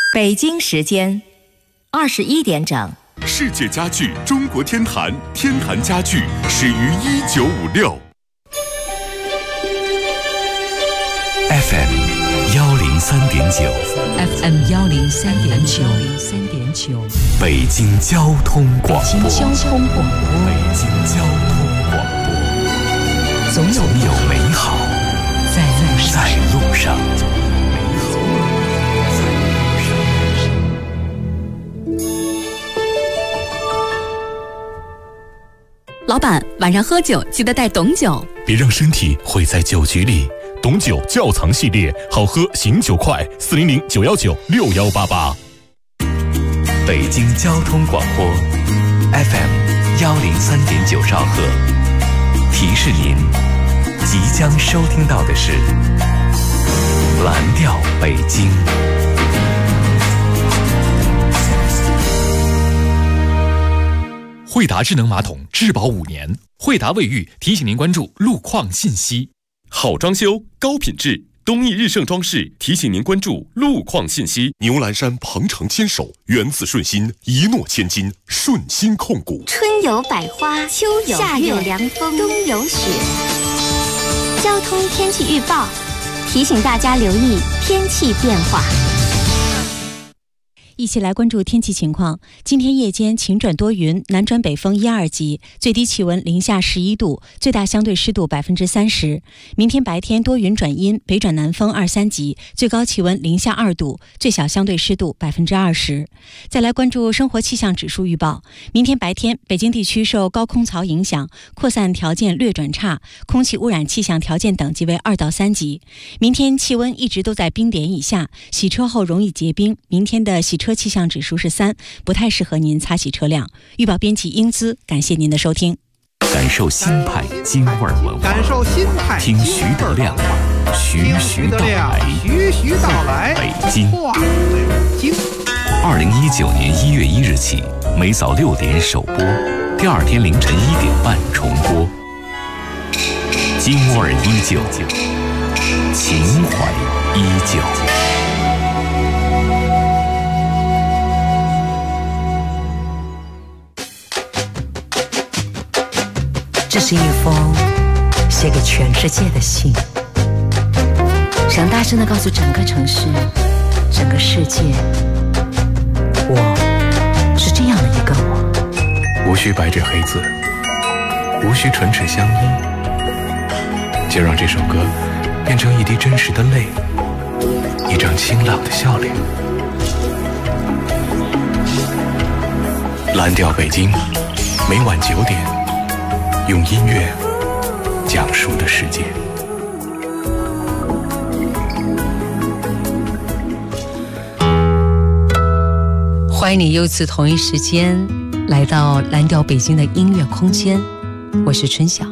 北京时间21点整。 世界家具中国天坛，天坛家具始于1956。 FM 103.9 FM 103.9 北京交通广播。 北京交通广播。 北京交通广播。总有美好在路上。 老板，晚上喝酒记得带董酒， 别让身体毁在酒局里。董酒窖藏系列，好喝醒酒快，400-919-6188。 北京交通广播 FM 103.9兆赫，提示您即将收听到的是蓝调北京。 惠达智能马桶质保5年，惠达卫浴提醒您关注路况信息。 好装修高品质，东益日盛装饰提醒您关注路况信息。牛栏山鹏程牵手，源自顺心，一诺千金，顺心控股。 春有百花，秋有夏有凉风，冬有雪。交通天气预报提醒大家留意天气变化。 一起来关注天气情况。今天夜间晴转多云，南转北风1、2级，最低气温零下11度，最大相对湿度30%。明天白天多云转阴，北转南风2、3级，最高气温零下2度，最小相对湿度20%。再来关注生活气象指数预报。明天白天，北京地区受高空槽影响，扩散条件略转差，空气污染气象条件等级为2到3级。明天气温一直都在冰点以下，洗车后容易结冰。明天的洗车气象指数是3，不太适合您擦洗车辆。预报编辑英姿，感谢您的收听。 感受新派京味文化， 感受新派听徐德亮徐到来，北京。2019年1月1日起，每早6点首播，第2天凌晨1点半重播。京味依旧，情怀依旧。 这是一封写给全世界的信，想大声地告诉整个城市、整个世界，我是这样的一个我。 无需白纸黑字，无需唇齿相依，就让这首歌变成一滴真实的泪，一张清朗的笑脸。蓝调北京，每晚9点。用音乐讲述的世界。 欢迎你又次同一时间来到蓝调北京的音乐空间，我是春晓。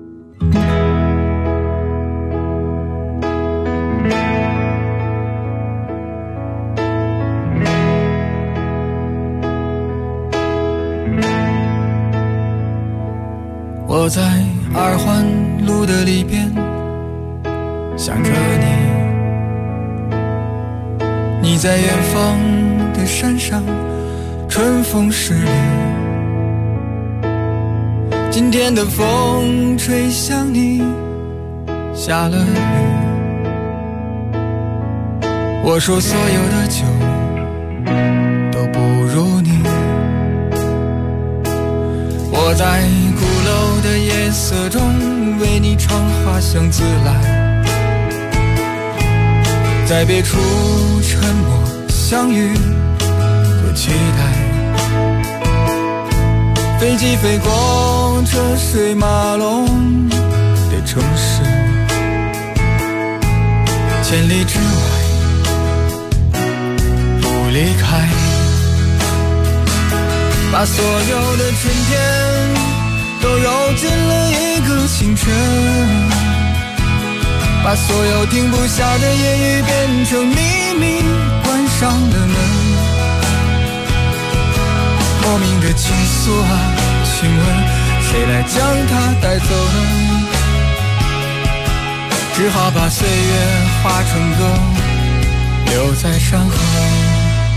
我在二环路的里边想着你，你在远方的山上春风十里，今天的风吹向你，下了雨。我说所有的酒都不如你，我在鼓楼的夜色中为你唱花香自来，在别处沉默相遇和期待，飞机飞过车水马龙的城市，千里之外不离开，把所有的春天都揉进了一个清晨，把所有停不下的言语变成秘密，关上了门。莫名的情愫啊，请问谁来将它带走呢？只好把岁月化成歌，留在山河。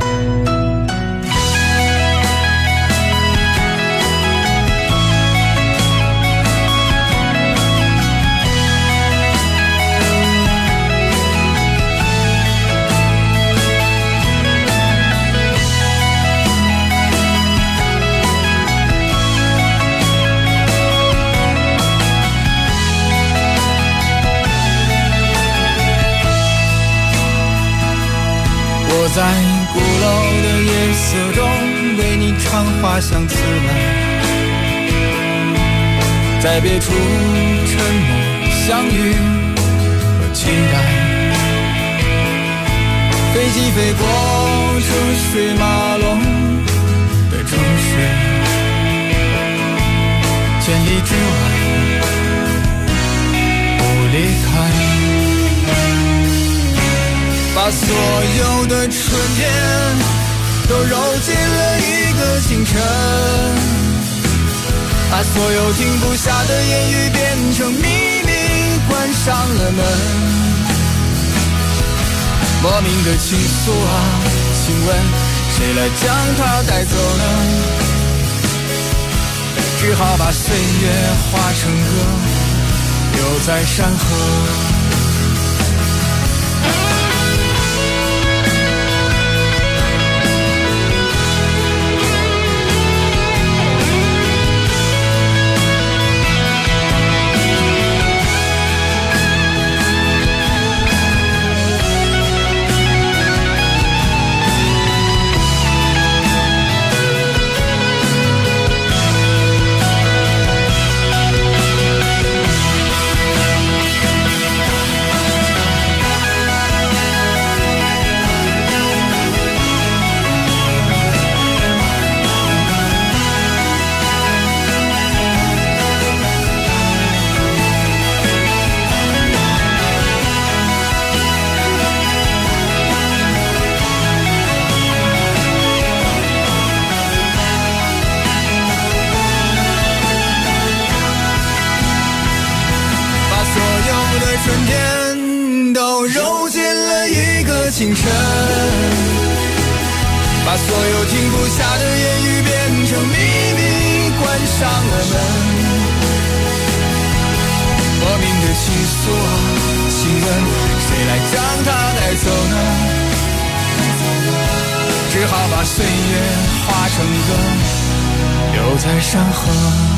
在鼓楼的夜色中为你唱花香自来，在别处沉默相遇和期待，飞机飞过车水马龙的城市，千里之外不离开，把所有的春天都揉进了一个清晨，把所有停不下的言语变成秘密，关上了门。莫名的情愫啊，请问谁来将它带走呢？只好把岁月化成歌，留在山河。春天都揉进了一个清晨，把所有停不下的言语变成秘密，关上了门。莫名的情愫啊，请问谁来将它带走呢？只好把岁月化成歌，留在山河。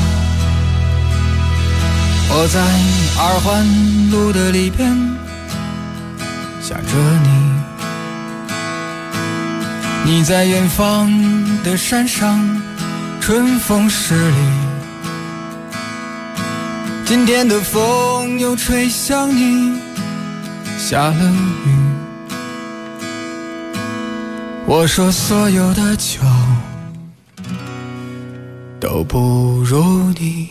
我在二环路的里边想着你，你在远方的山上春风十里，今天的风又吹向你，下了雨。我说所有的酒都不如你。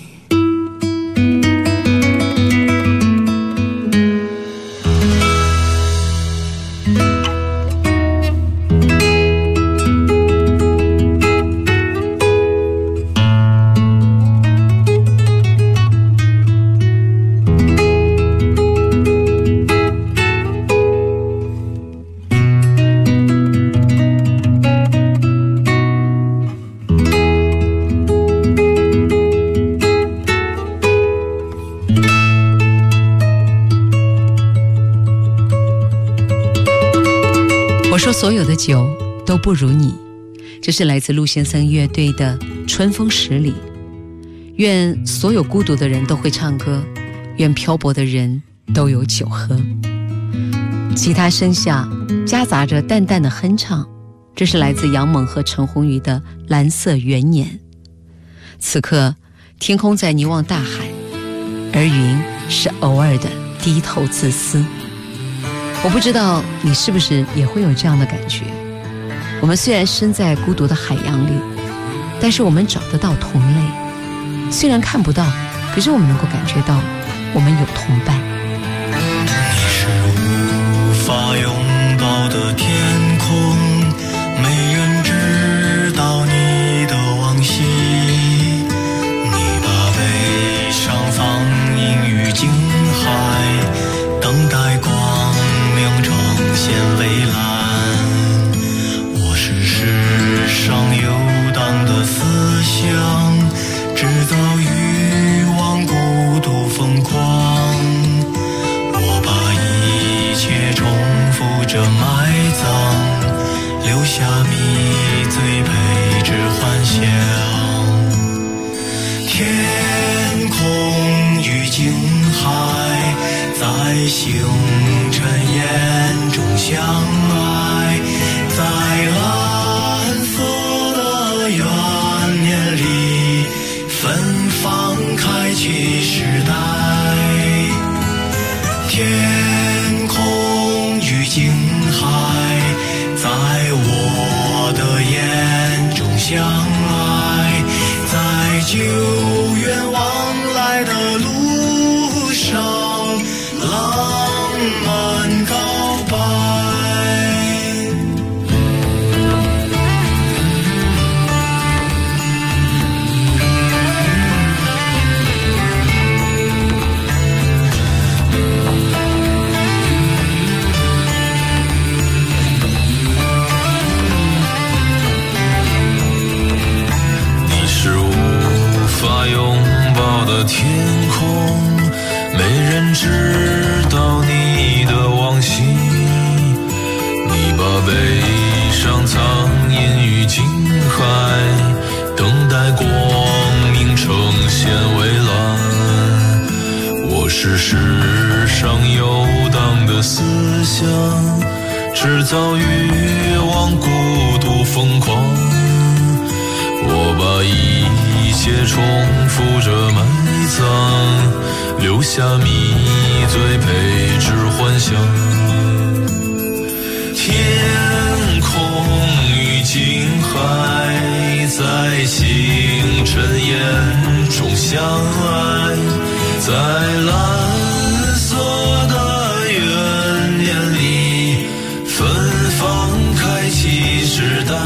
说所有的酒都不如你，这是来自陆先生乐队的《春风十里》。愿所有孤独的人都会唱歌，愿漂泊的人都有酒喝。吉他声下夹杂着淡淡的哼唱，这是来自杨猛和陈鸿宇的《蓝色元年》。此刻天空在凝望大海，而云是偶尔的低头自私。我不知道你是不是也会有这样的感觉，我们虽然身在孤独的海洋里，但是我们找得到同类，虽然看不到，可是我们能够感觉到我们有同伴。 你是无法拥抱的天空，没人知道你的往昔，你把悲伤放映于惊骇，等待光明呈现蔚蓝。我是着埋葬，留下迷醉陪着幻想。天空与惊海在星辰眼中相爱，在蓝色的元年里芬芳开启时代。天空与惊海在我的眼中相爱，在久远往来的路上浪漫告白。 天空，没人知道你的往昔，你把悲伤藏隐于惊海，等待光明呈现蔚蓝。我是世上游荡的思想，制造欲望孤独疯狂，我把一切重复着埋葬，留下迷醉陪着幻想。天空与惊海在星辰眼中相爱，在蓝色的元年里芬芳开启时代。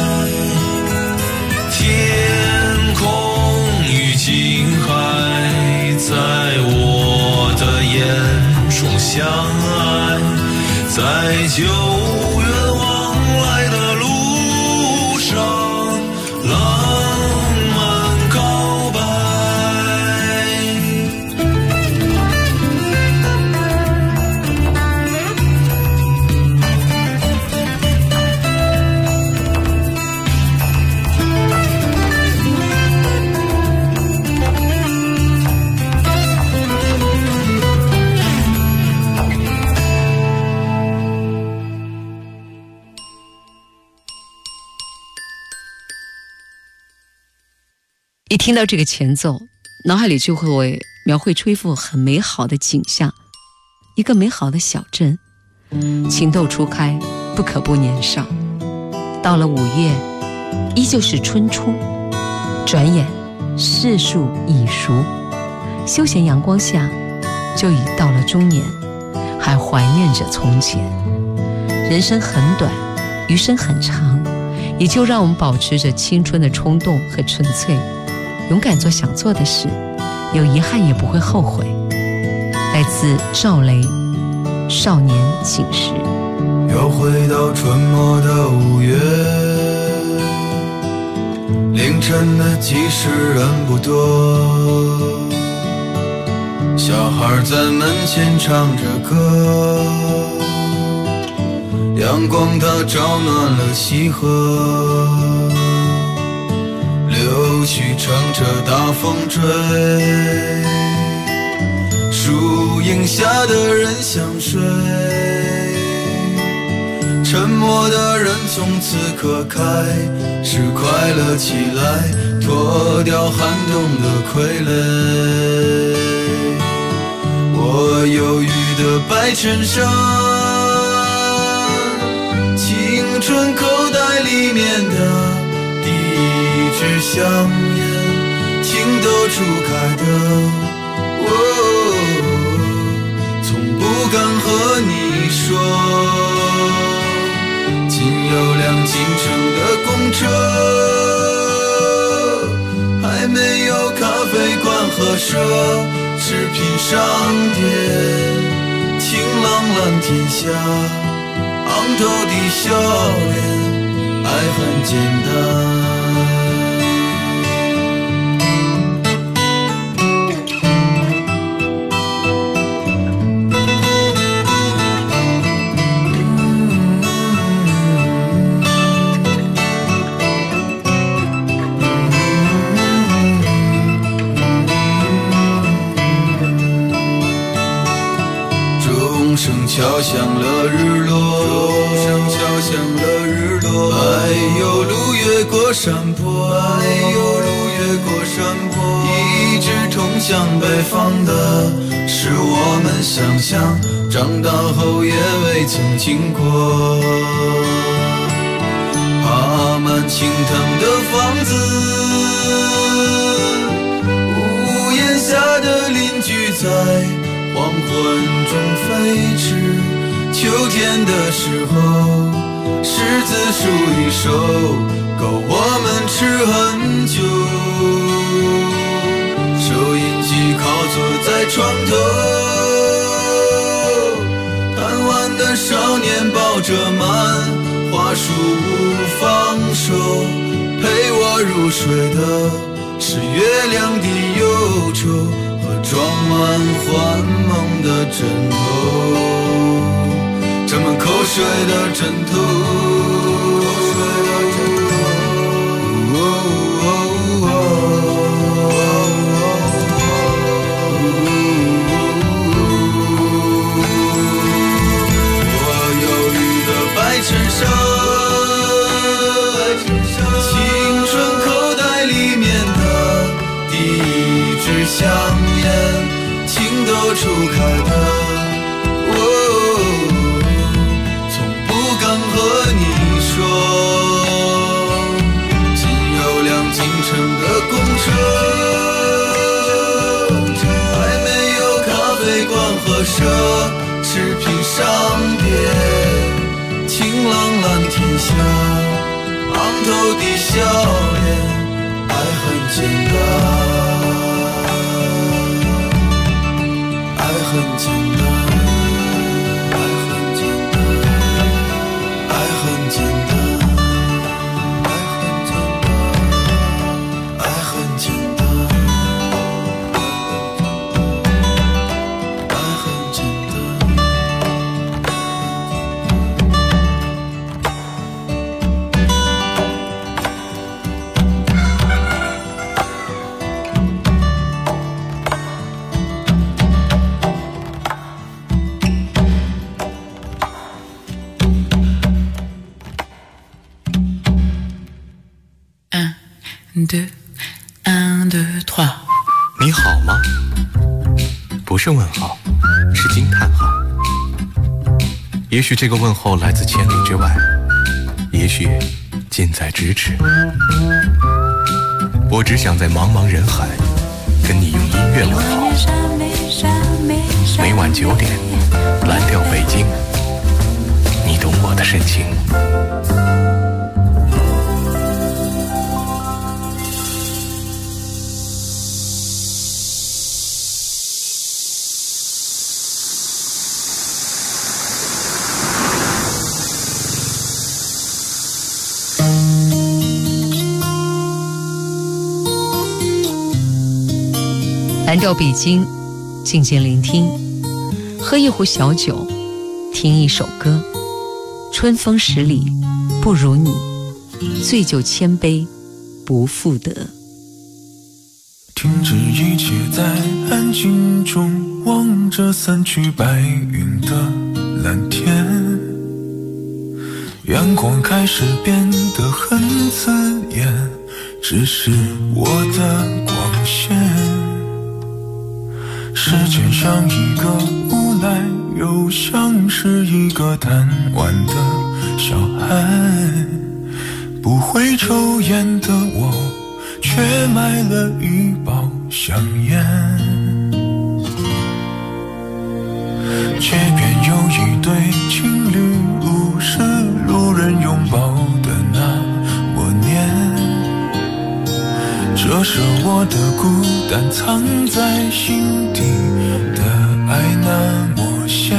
天空与惊海在我的眼中相爱，在久远往来的路上浪漫告白。 一听到这个前奏，脑海里就会描绘出一幅很美好的景象，一个美好的小镇，情窦初开，不可不年少。到了5月，依旧是春初，转眼世数已熟，休闲阳光下，就已到了中年，还怀念着从前。人生很短，余生很长，也就让我们保持着青春的冲动和纯粹，勇敢做想做的事，有遗憾也不会后悔。来自赵雷《少年寝时》。 又回到春末的5月，凌晨的集市人不多，小孩在门前唱着歌，阳光它照暖了溪河，柳絮乘着大风追，树荫下的人想睡，沉默的人从此刻开始快乐起来，脱掉寒冬的傀儡。我忧郁的白衬衫，青春口袋里面的第一支香烟，情窦初开的从不敢和你说。仅有辆进城的公车，还没有咖啡馆和奢侈品商店，晴朗蓝天下，昂头的笑脸，爱很简单。 敲响了日落，哎呦路越过山坡，一直通向北方的是我们想象，长大后也未曾经过。爬满青藤的房子，屋檐下的邻居在黄昏中飞驰。秋天的时候，柿子树一熟，够我们吃很久。收音机靠坐在床头，贪玩的少年抱着满花束不放手，陪我入睡的是月亮的忧愁和装满幻梦的枕头，沾满口水的枕头。衬衫，青春口袋里面的第一支香烟，情窦初开的，从不敢和你说。仅有辆进城的公车，还没有咖啡馆和奢侈品商店。晴朗蓝天下，昂头的笑脸，爱很简单，爱很简单，爱很简单，爱很简单，爱很简单，爱很简单。 你好吗？不是问号，是惊叹号。也许这个问候来自千里之外，也许近在咫尺。我只想在茫茫人海跟你用音乐问候。每晚9点，蓝调北京，你懂我的深情。 蓝调北京，静静聆听，喝一壶小酒，听一首歌。春风十里不如你，醉酒千杯不复得。 停止一切，在安静中望着散去白云的蓝天，阳光开始变得很刺眼，只是我的光线。时间像一个无赖，又像是一个贪玩的小孩。不会抽烟的我，却买了一包香烟。街边有一对情侣，物是路人拥抱的那么年。这是我的孤单，藏在心底的爱那么咸。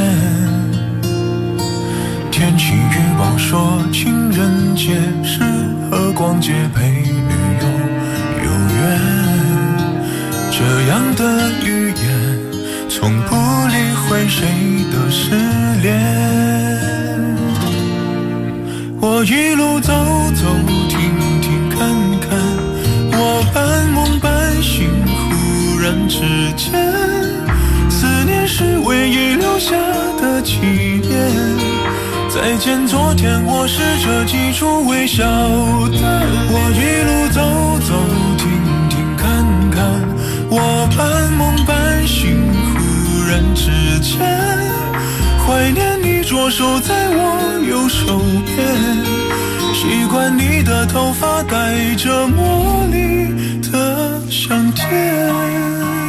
天气预报说情人节适合逛街陪女友有约，这样的语言从不理会谁的失恋。我一路走走停停看看，我半梦半醒，忽然之间，思念是唯一留下的的纪念。再见昨天，我试着记住微笑的。我一路走走停停看看，我半梦半醒，忽然之间怀念你左手在我右手边，习惯你的头发带着茉莉的香甜。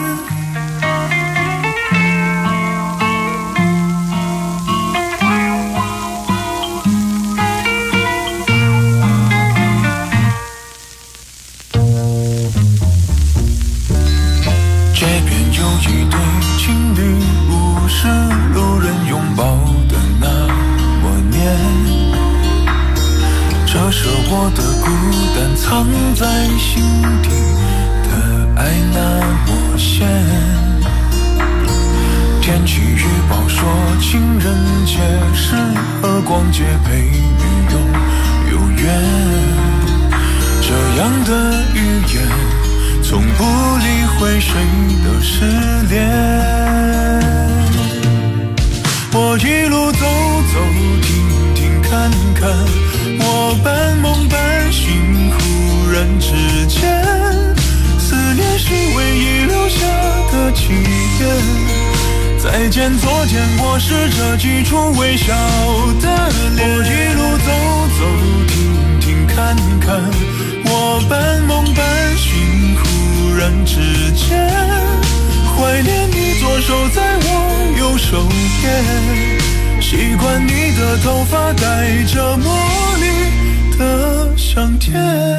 我的孤单藏在心底的爱那么咸。天气预报说情人节适合逛街陪女友有约，这样的语言从不理会谁的失恋。我一路走走停停看看，我半梦半醒，忽然之间，思念是唯一留下的纪念。再见昨天，我试着记住微笑的脸。我一路走走停停看看，我半梦半醒，忽然之间，怀念你左手在我右手边，习惯你的头发带着茉莉的香甜。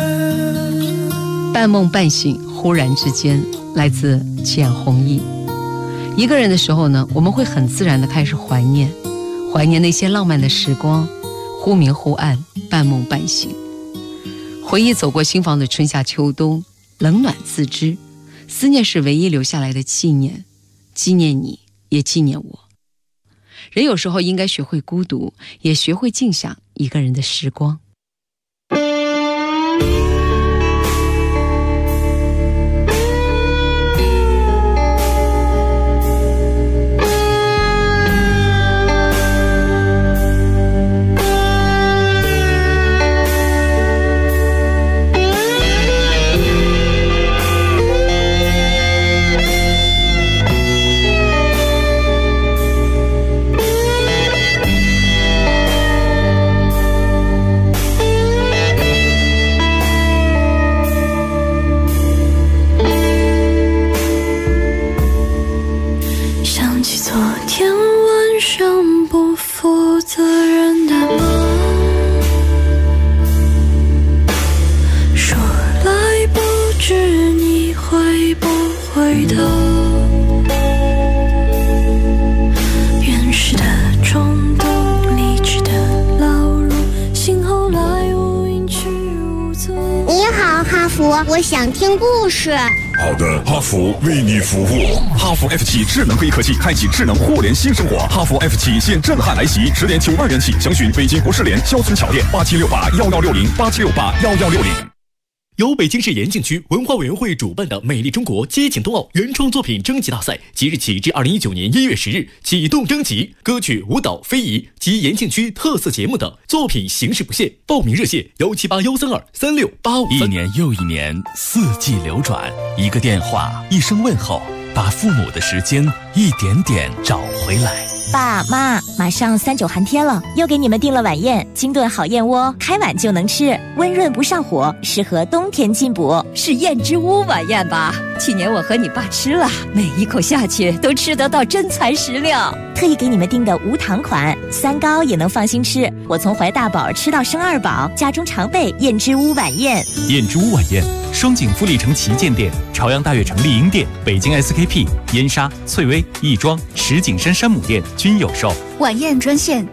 半梦半醒，忽然之间，来自简弘毅。一个人的时候呢，我们会很自然地开始怀念那些浪漫的时光，忽明忽暗，半梦半醒。回忆走过心房的春夏秋冬，冷暖自知。思念是唯一留下来的纪念，纪念你，也纪念我。人有时候应该学会孤独，也学会静享一个人的时光。 我想听故事。 好的，哈弗为你服务。哈弗 F7 智能黑科技，开启智能互联新生活。哈弗 F7 现震撼来袭，10点92元起，详询北京国士联肖村桥店8768116087681160。 由北京市延庆区文化委员会主办的美丽中国接景冬奥原创作品征集大赛，即日起至2019年1月10日启动征集，歌曲、舞蹈、非遗及延庆区特色节目等作品形式不限。报名热线17813236853。 一年又一年，四季流转，一个电话，一声问候，把父母的时间一点点找回来。 爸妈，马上39寒天了，又给你们订了晚宴，金炖好燕窝，开碗就能吃，温润不上火，适合冬天进补。 是燕之屋晚宴吧？去年我和你爸吃了，每一口下去都吃得到真材实料。 特意给你们订的无糖款，3高也能放心吃。我从怀大宝吃到生2宝，家中常备燕之屋晚宴。 燕之屋晚宴，双井富力城旗舰店、朝阳大悦城丽婴店、北京 SKP、燕莎、翠微、亦庄、石景山山姆店均有售。 晚宴专线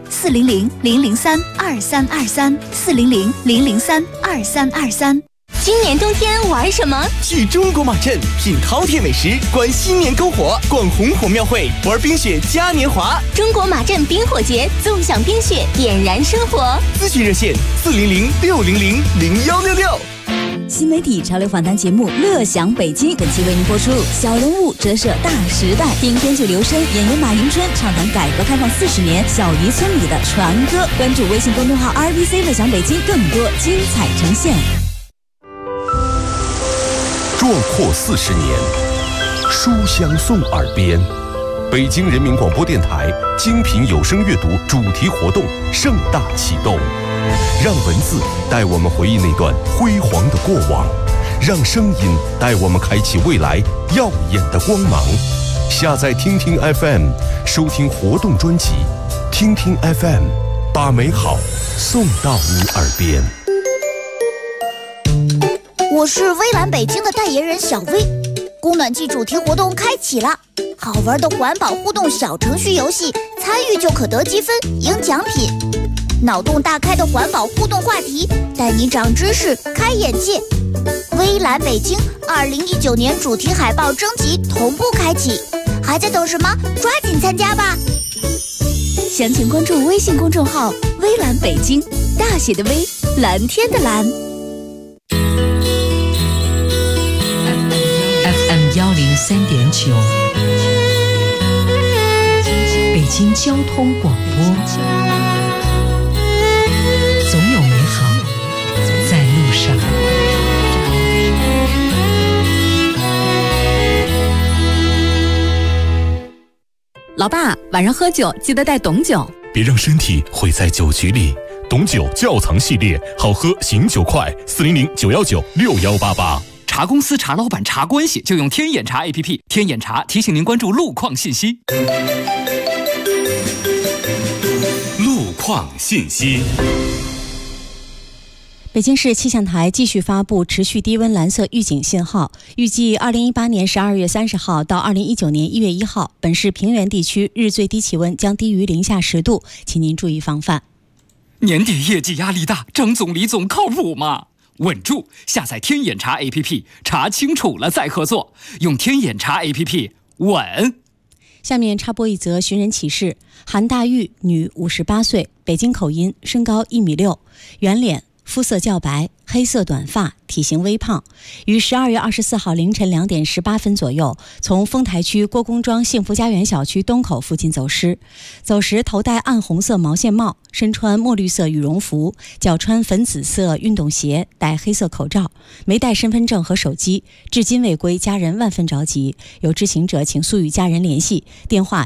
400-003-2323，400-003-2323。 今年冬天玩什么？ 去中国马镇品饕餮美食，观新年篝火，逛红火庙会，玩冰雪嘉年华。 中国马镇冰火节，纵享冰雪，点燃生活。 咨询热线400-600-0166。 新媒体潮流访谈节目《乐享北京》，本期为您播出《小人物折射大时代》，听编剧刘申、演员马迎春畅谈改革开放40年小渔村里的传歌。关注微信公众号 RBC 乐享北京，更多精彩呈现。 壮阔40年，书香送耳边。北京人民广播电台精品有声阅读主题活动盛大启动，让文字带我们回忆那段辉煌的过往，让声音带我们开启未来耀眼的光芒。下载听听 FM， 收听活动专辑，听听 FM， 把美好送到你耳边。 我是微蓝北京的代言人小薇，供暖季主题活动开启了，好玩的环保互动小程序游戏，参与就可得积分赢奖品。脑洞大开的环保互动话题，带你长知识开眼界。微蓝北京2019年主题海报征集同步开启，还在等什么？抓紧参加吧！ 详情关注微信公众号微蓝北京，大写的微，蓝天的蓝。 FM103.9，北京交通广播，总有美好在路上。 老爸，晚上喝酒记得带董酒， 别让身体毁在酒局里。董酒窖藏系列，好喝醒酒快，400-919-6188。 茶公司、茶老板、茶关系，就用天眼茶 APP。天眼茶提醒您关注路况信息。 路况信息。 北京市气象台继续发布持续低温蓝色预警信号，预计2018年12月30号到2019年1月1号，本市平原地区日最低气温将低于零下10度，请您注意防范。 年底业绩压力大，张总、李总靠谱吗？稳住！下载天眼查 APP， 查清楚了再合作。用天眼查 APP， 稳。 下面插播一则寻人启事：韩大玉，女，58岁，北京口音，身高1.6米，圆脸，肤色较白，黑色短发，体型微胖，于12月24号凌晨2点18分左右，从丰台区郭公庄幸福家园小区东口附近走失。走时头戴暗红色毛线帽，身穿墨绿色羽绒服，脚穿粉紫色运动鞋，戴黑色口罩，没带身份证和手机，至今未归，家人万分着急。有知情者请速与家人联系，电话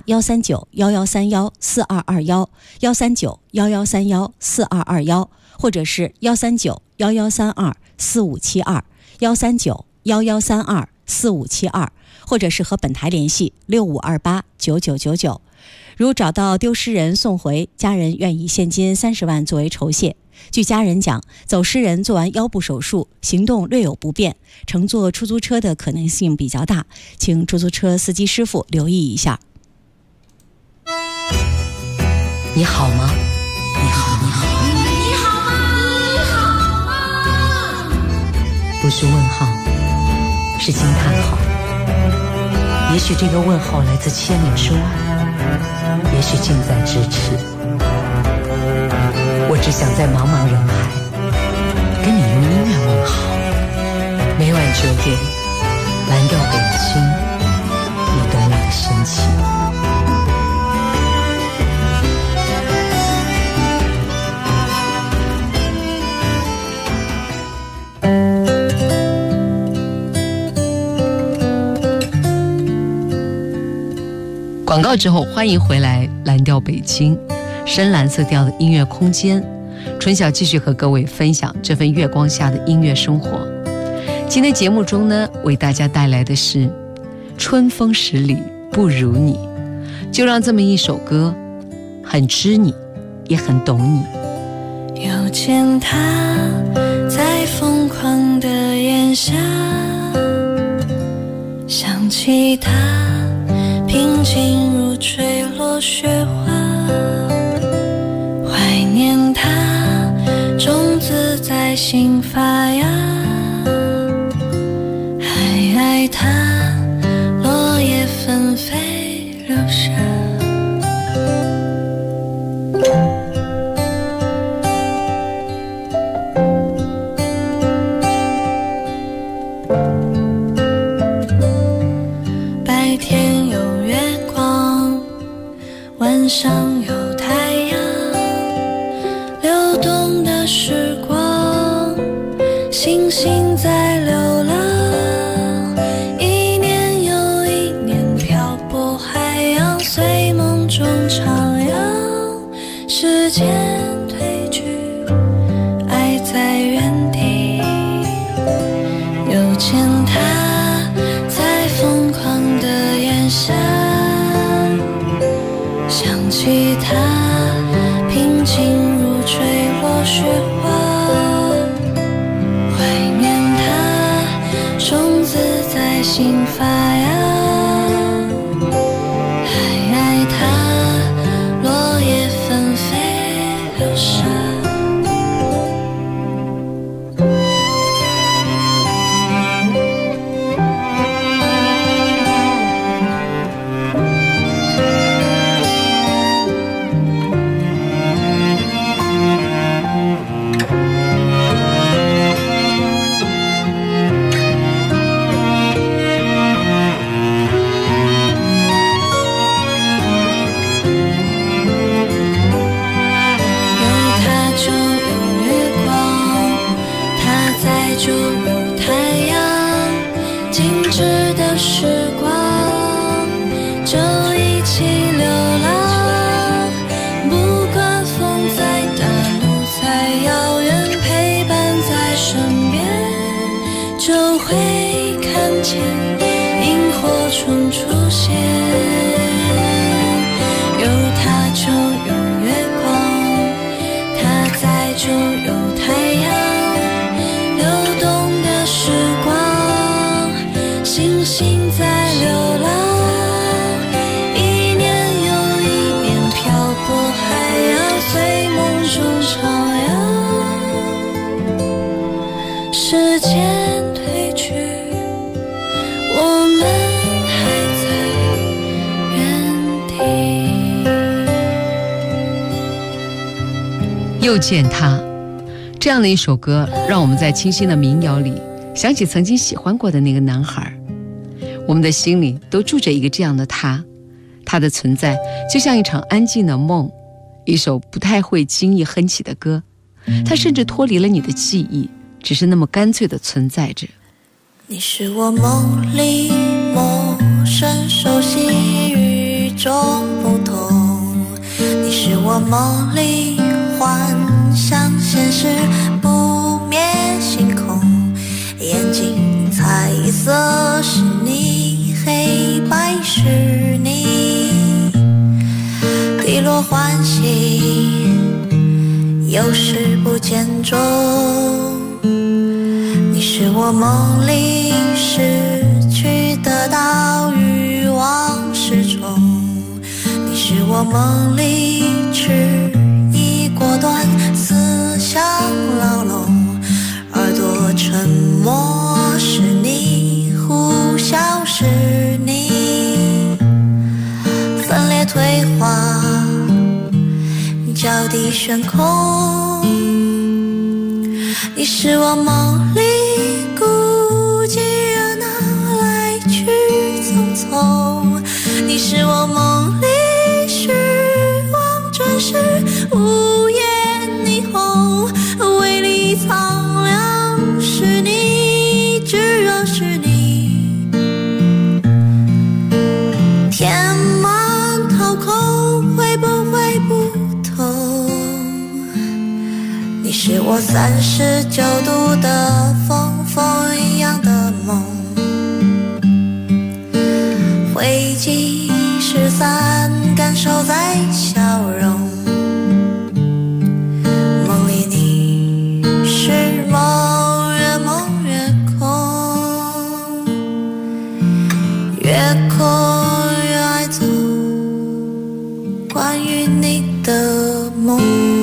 139-1131-4221，139-1131-4221，或者是139-1132-4572，139-1132-4572，或者是和本台联系6528-9999。如找到丢失人送回，家人愿以现金30万作为酬谢。据家人讲，走失人做完腰部手术，行动略有不便，乘坐出租车的可能性比较大，请出租车司机师傅留意一下。 你好吗？你好，你好， 你好吗？你好吗？ 不是问号，是惊叹号。也许这个问号来自千里之外，也许近在咫尺。我只想在茫茫人海跟你用音乐问好。每晚9点，蓝调北京，你懂我的深情。广告之后，欢迎回来，蓝调北京，深蓝色调的音乐空间。春晓继续和各位分享这份月光下的音乐生活。今天节目中呢，为大家带来的是春风十里不如你，就让这么一首歌，很知你，也很懂你。 又见他在疯狂的炎夏，想起他平静如坠落雪花，怀念他种子在心发芽，还爱他落叶纷飞流沙。 雪花，怀念它，种子在心发芽，还爱它，落叶纷飞流沙。 又见他，这样的一首歌，让我们在清新的民谣里想起曾经喜欢过的那个男孩。我们的心里都住着一个这样的他，他的存在就像一场安静的梦，一首不太会轻易哼起的歌，他甚至脱离了你的记忆，只是那么干脆地存在着。 你是我梦里陌生熟悉与众不同，你是我梦里幻想现实不灭星空，眼睛彩色是你，黑白是你，滴落欢喜有时不见踪，你是我梦里失去得到欲望失重，你是我梦里迟疑果断思想牢笼，耳朵沉默是你，呼啸是你，分裂退化脚底悬空，你是我梦里孤寂热闹来去匆匆，你是我梦里失望转世无言霓虹，微粒苍凉是你，炙热是你，填满掏空会不会不同，你是我39度的风，风一样的梦，灰烬失散感受在笑容，梦里你是梦，越梦越空，越空越爱走关于你的梦。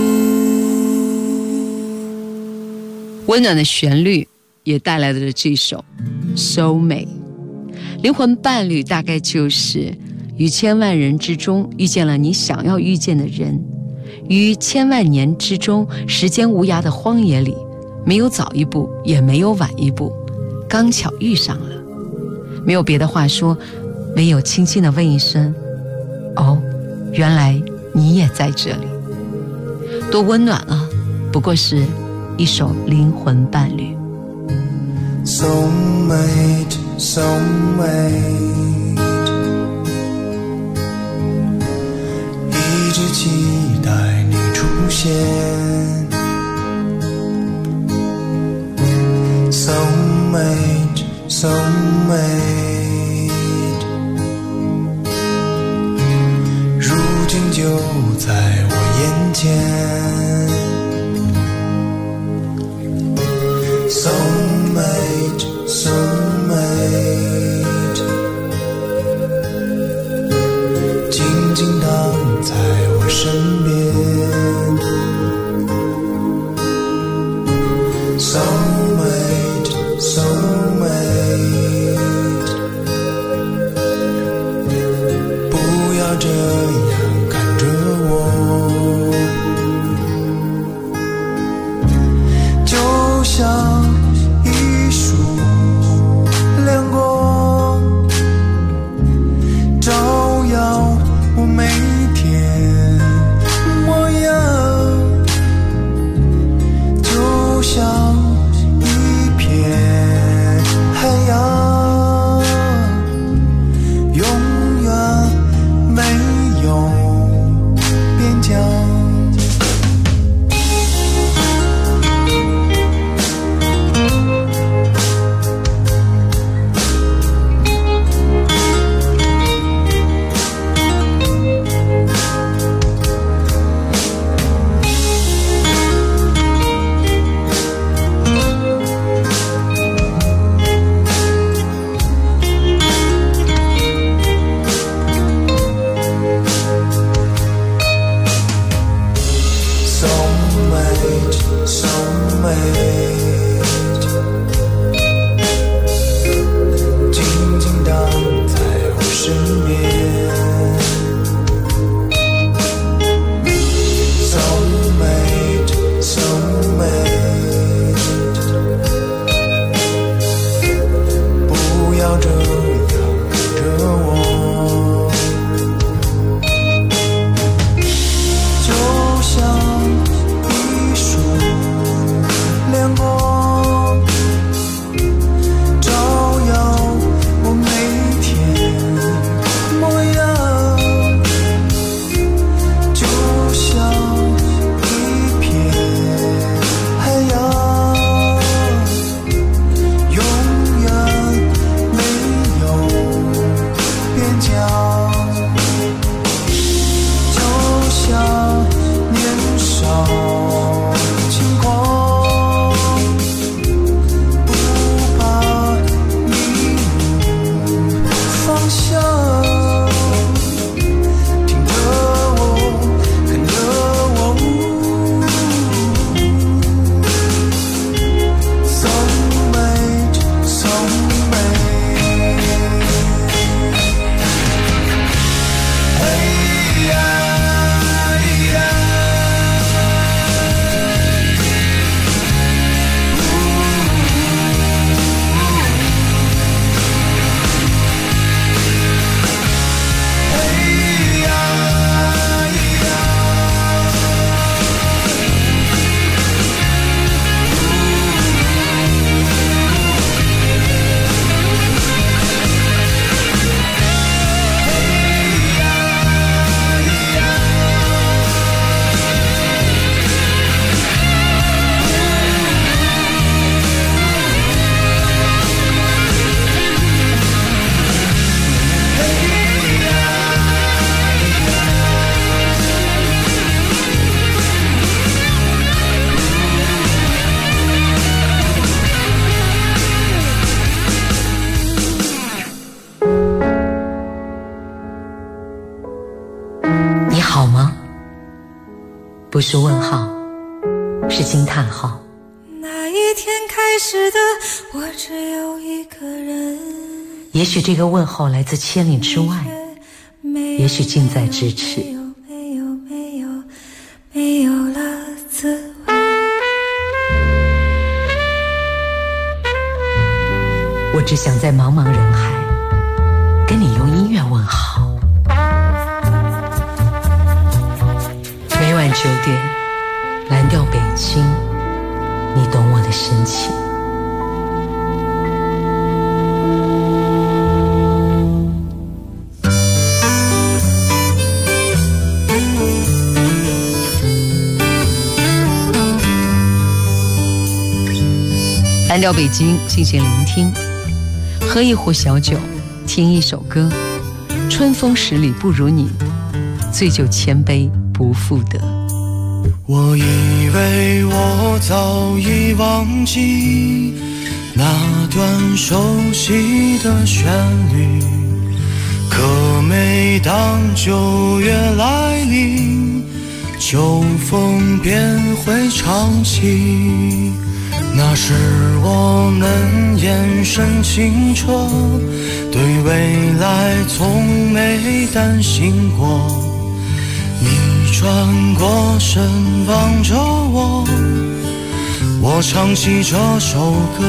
温暖的旋律也带来了这首 So 美，灵魂伴侣大概就是于千万人之中遇见了你想要遇见的人，于千万年之中时间无涯的荒野里，没有早一步也没有晚一步，刚巧遇上了。没有别的话说，唯有轻轻地问一声，哦，原来你也在这里，多温暖啊，不过是一首灵魂伴侣。 Soulmate, soulmate， 一直期待你出现。Soulmate, soulmate， 如今就在我眼前。 是问号，是惊叹号。 那一天开始的，我只有一个人。 也许这个问候来自千里之外，也许近在咫尺。 没有了滋味。 我只想在茫茫人海跟你用音乐问好。每晚9点，蓝调北京，你懂我的深情。 蓝调北京，进行聆听，喝一壶小酒，听一首歌。春风十里不如你，醉酒千杯不复得。 我以为我早已忘记那段熟悉的旋律，可每当9月来临，秋风便会唱起。那时我们眼神清澈，对未来从没担心过。你转过身望着我，我唱起这首歌。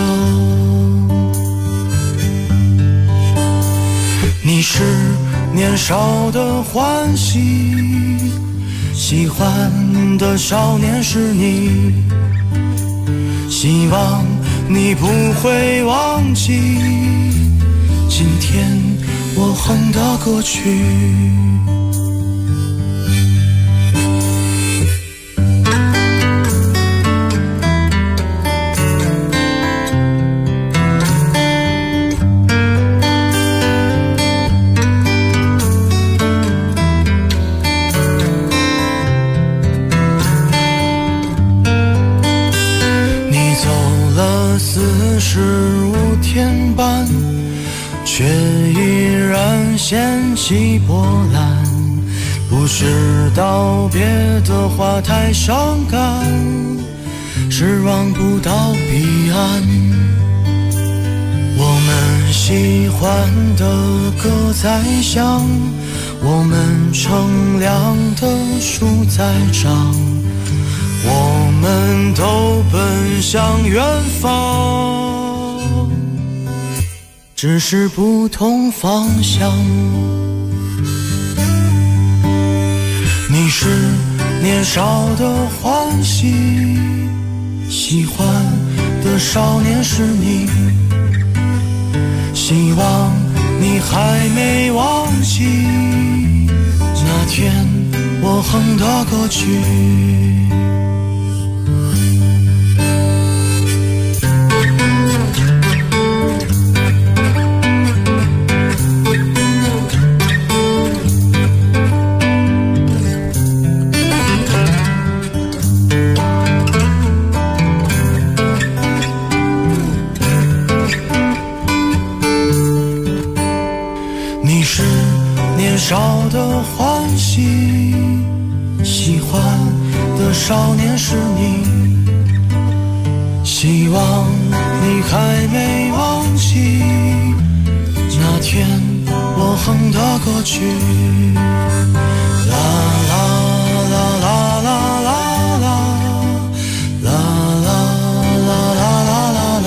你是年少的欢喜，喜欢的少年是你，希望你不会忘记今天我哼的歌曲。45天半，却依然掀起波澜。不是道别的话太伤感，是望不到彼岸。我们喜欢的歌在响，我们乘凉的树在长，我们都奔向远方，只是不同方向。你是年少的欢喜，喜欢的少年是你，希望你还没忘记那天我哼的歌曲。少的欢喜，喜欢的少年是你，希望你还没忘记那天我哼的歌曲。啦啦啦啦啦啦啦啦啦啦啦啦啦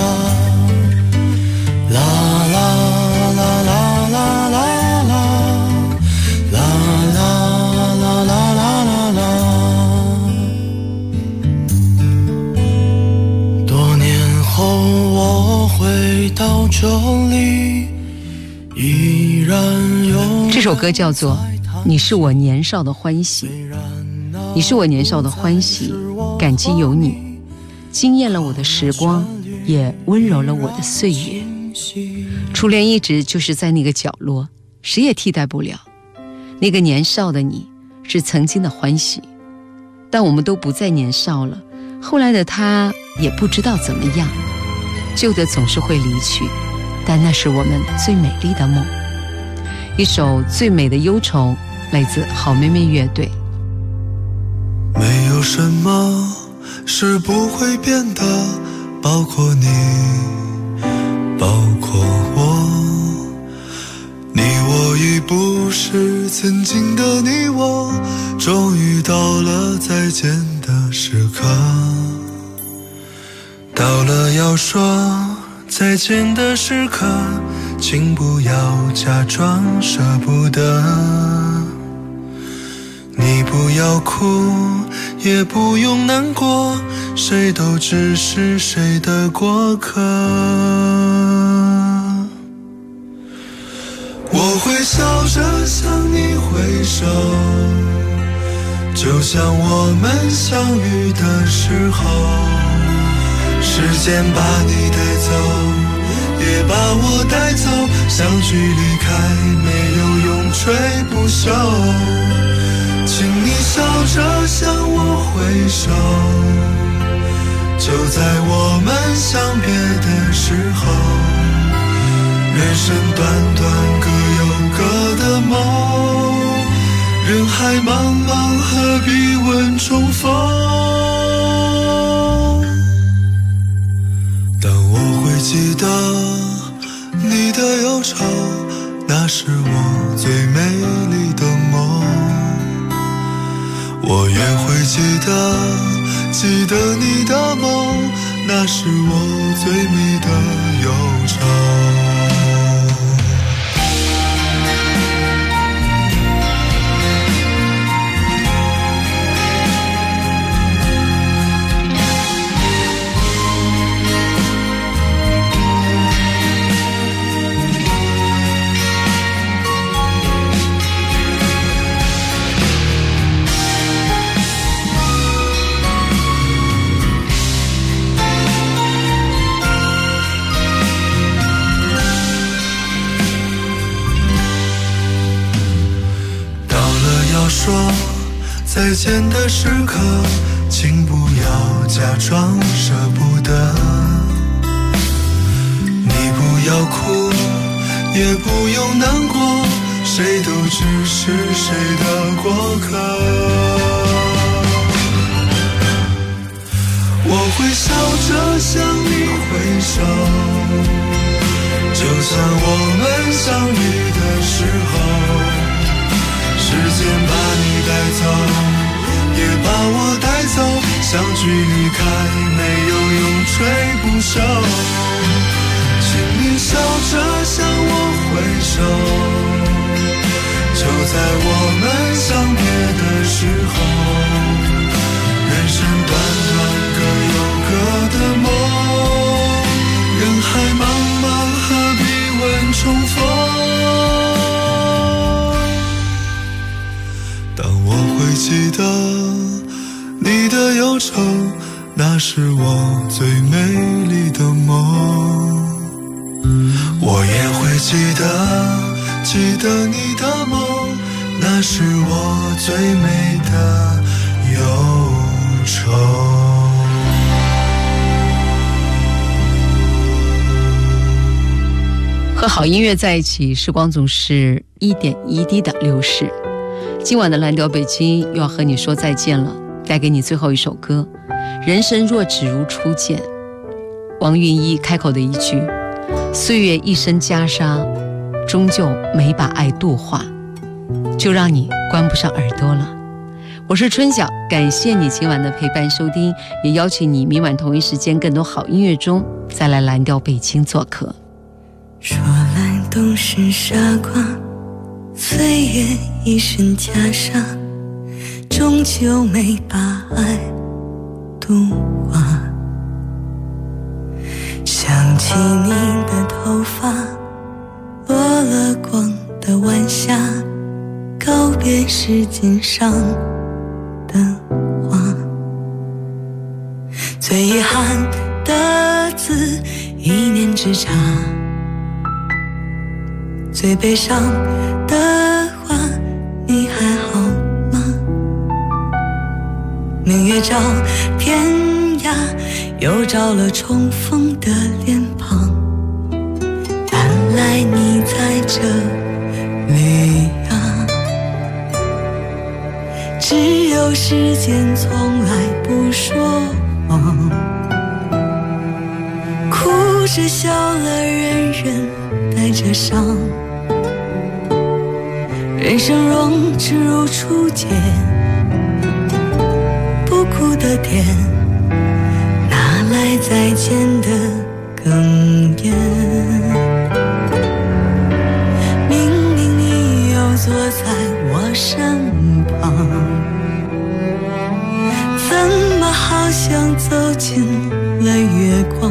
到这里依然有。 这首歌叫做《你是我年少的欢喜》，你是我年少的欢喜，感激有你，惊艳了我的时光，也温柔了我的岁月。初恋一直就是在那个角落，谁也替代不了。那个年少的你是曾经的欢喜，但我们都不再年少了，后来的他也不知道怎么样。旧的总是会离去，但那是我们最美丽的梦。一首最美的忧愁来自好妹妹乐队。 没有什么是不会变的，包括你，包括我。你我已不是曾经的你我，终于到了再见的时刻。到了要说再见的时刻，请不要假装舍不得。你不要哭，也不用难过，谁都只是谁的过客。我会笑着向你挥手，就像我们相遇的时候。时间把你带走，也把我带走，相聚离开，没有永垂不朽。请你笑着向我挥手，就在我们相别的时候。人生短短各有各的梦，人海茫茫何必问重逢。当我会记得你的忧愁，那是我最美丽的梦。我也会记得你的梦，那是我最美的忧愁。说再见的时刻，请不要假装舍不得。你不要哭，也不用难过，谁都只是谁的过客。我会笑着向你挥手，就像我们相遇的时候。时间把你带走，也把我带走，相聚离开，没有永垂不朽。请你笑着向我挥手，就在我们相别的时候。人生短短各有各的梦，人海茫茫何必问重逢。我会记得你的忧愁，那是我最美丽的梦。我也会记得你的梦，那是我最美的忧愁。 和好音乐在一起，时光总是一点一滴的流逝。今晚的蓝调北京又要和你说再见了，带给你最后一首歌，人生若只如初见。王韵一开口的一句，岁月一身袈裟，终究没把爱度化，就让你关不上耳朵了。我是春晓，感谢你今晚的陪伴收听，也邀请你明晚同一时间更多好音乐中再来蓝调北京做客。 说来都是傻瓜，岁月一身袈裟，终究没把爱度化。想起你的头发，落了光的晚霞，告别时间上的花。最遗憾的字，一念之差。最悲伤的话，你还好吗？明月照天涯，又照了重逢的脸庞。原来你在这里啊，只有有时间从来不说谎，哭着笑了，人人带着伤。人生若只如初见，不哭的点，哪来再见的哽咽？明明你又坐在我身旁，怎么好像走进了月光？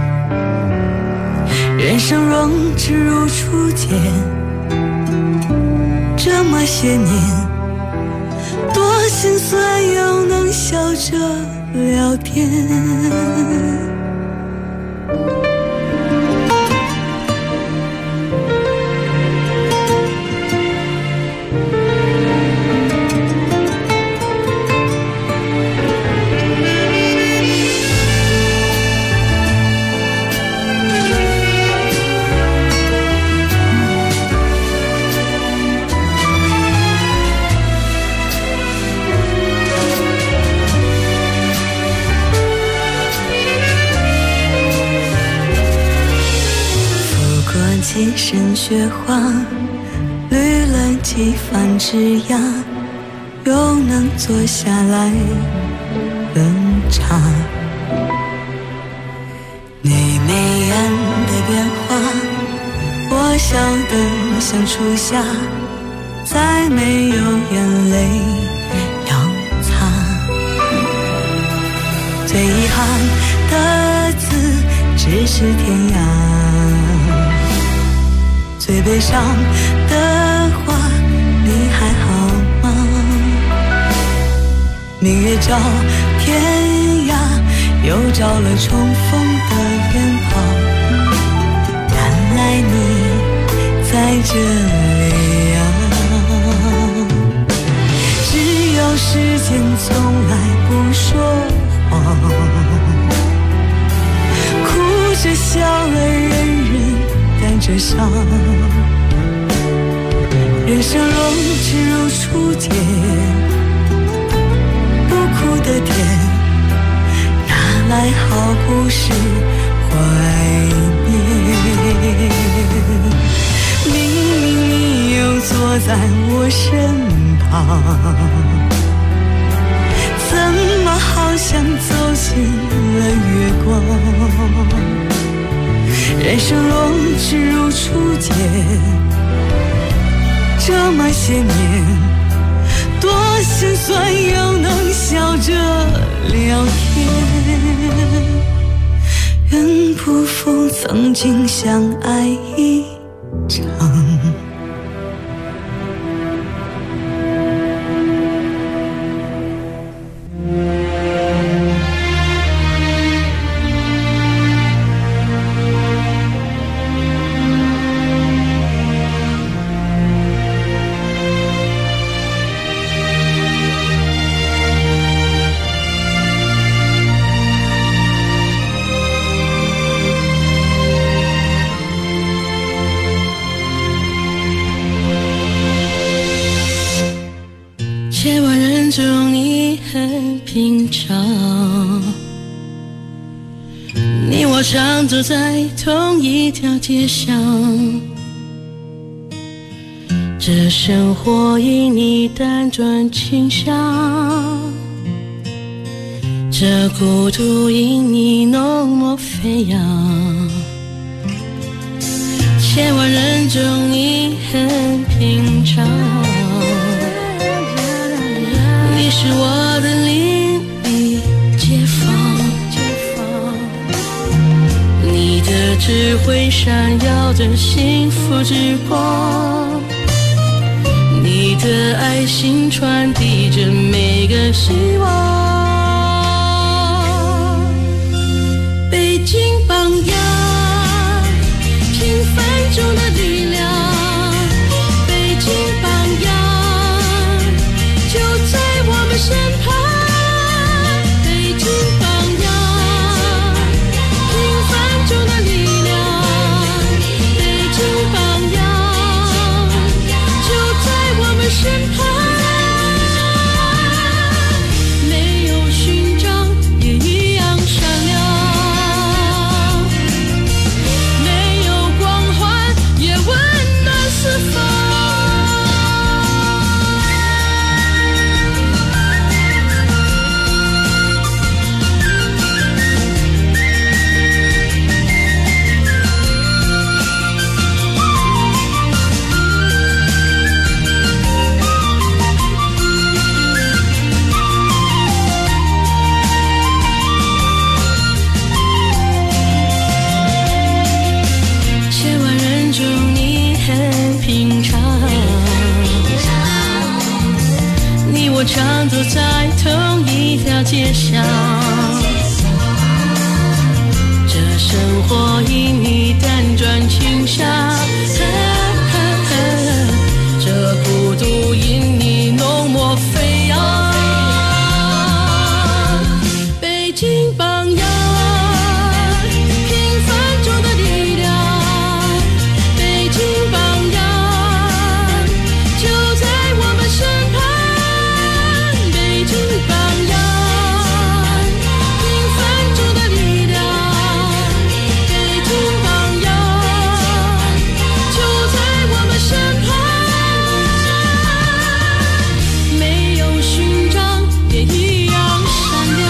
人生若只如初见，这么些年，多心酸又能笑着聊天。几身雪花，绿了几番枝桠，又能坐下来喝茶。你眉眼的变化，我笑得像初夏，再没有眼泪要擦。最遗憾的字只是天涯，最悲伤的话，你还好吗？明月照天涯，又照了重逢的远方。原来你在这里啊！只有时间从来不说谎，哭着笑了，人人带着伤。人生若只如初见，不哭的甜，哪来好故事怀念？明明你又坐在我身旁，怎么好像走进了月光？人生若只如初见，这么些年，多心酸又能笑着聊天。愿不负曾经相爱一场。 千万人中你很平常，你我常走在同一条街上，这生活因你单转倾向，这孤独因你浓墨飞扬。千万人中你很平常，你是我的邻里街坊，你的智慧闪耀着幸福之光，你的爱心传递着每个希望。北京榜样，平凡中的力量，北京榜样就在我们身旁。北京榜样，平凡中的力量，北京榜样就在我们身旁。 生活因你辗转倾下，这孤独因你浓墨飞扬。北京榜样，平凡中的力量。北京榜样，就在我们身旁。北京榜样，平凡中的力量。北京榜样，就在我们身旁。没有勋章也一样闪亮，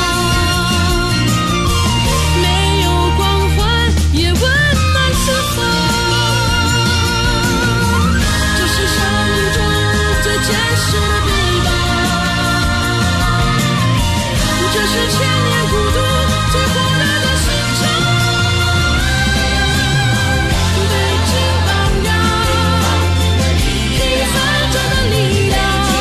没有光环也温暖四方。这是生命中最坚实的臂膀，这是千年孤独最火热的心肠。北京榜样，平凡中的力量。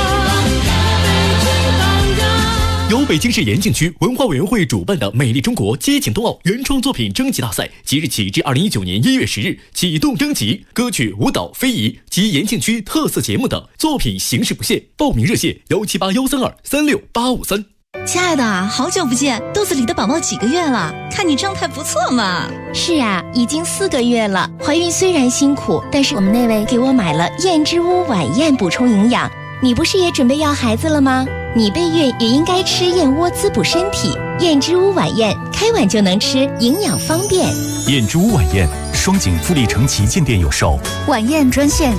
由北京市延庆区文化委员会主办的美丽中国接景冬奥原创作品征集大赛，即日起至2019年1月10日启动征集，歌曲、舞蹈、非遗及延庆区特色节目的作品形式不限，报名热线17813236853。 亲爱的，好久不见，肚子里的宝宝几个月了？看你状态不错嘛。 是啊，已经4个月了。怀孕虽然辛苦，但是我们那位给我买了燕之屋晚宴补充营养。你不是也准备要孩子了吗？你备孕也应该吃燕窝滋补身体。燕之屋晚宴，开碗就能吃，营养方便。 燕之屋晚宴，双井富力城旗舰店有售。 晚宴专线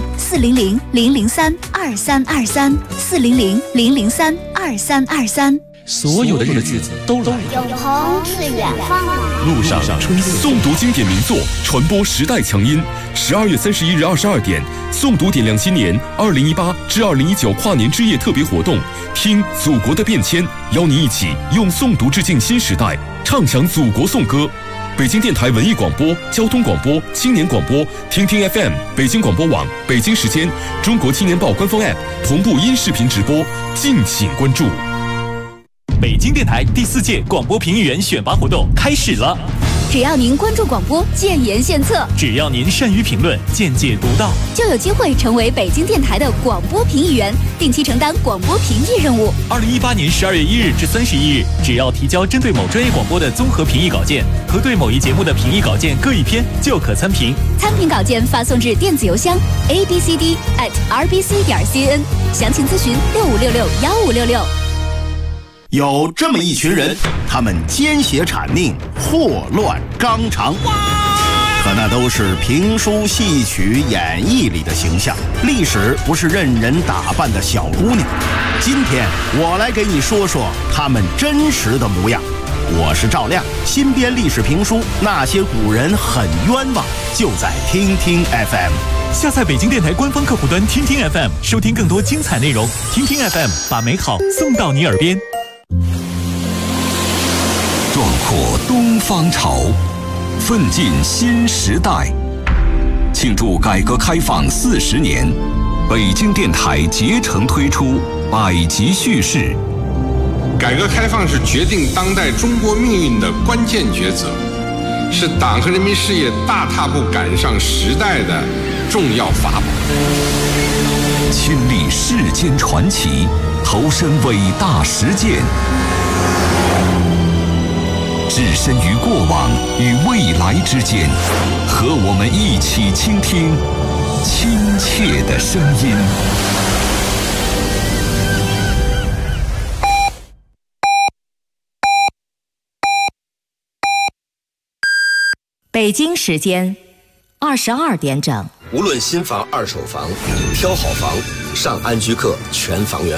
400-003-2323，400-003-2323。 所有的日子都来了， 永恒是远方来。 路上春诵读经典名作，传播时代强音。12月31日22点，诵读点亮新年2018至2019跨年之夜特别活动，听祖国的变迁，邀您一起用诵读致敬新时代，唱响祖国颂歌。北京电台文艺广播、交通广播、青年广播、听听 FM、北京广播网、北京时间、中国青年报官方 App 同步音视频直播，敬请关注。 北京电台第4届广播评议员选拔活动开始了。 只要您关注广播，建言献策； 只要您善于评论，见解独到， 就有机会成为北京电台的广播评议员，定期承担广播评议任务。 2018年12月1日至31日，只要提交针对某专业广播的综合评议稿件和对某一节目的评议稿件各1篇，就可参评。 参评稿件发送至电子邮箱 abcd@rbc.cn， 详情咨询65661566。 有这么一群人，他们奸邪谄佞，祸乱纲常，可那都是评书、戏曲、演绎里的形象。历史不是任人打扮的小姑娘。今天我来给你说说他们真实的模样。我是赵亮，新编历史评书《那些古人很冤枉》，就在听听 FM。 下载北京电台官方客户端听听 FM， 收听更多精彩内容。听听 FM， 把美好送到你耳边。 壮阔东方潮，奋进新时代。庆祝改革开放40年，北京电台竭诚推出百集叙事。 改革开放是决定当代中国命运的关键抉择，是党和人民事业大踏步赶上时代的重要法宝。 亲历世间传奇，投身伟大实践，置身于过往与未来之间，和我们一起倾听亲切的声音。 北京时间22点整。 无论新房、二手房，挑好房，上安居客全房源。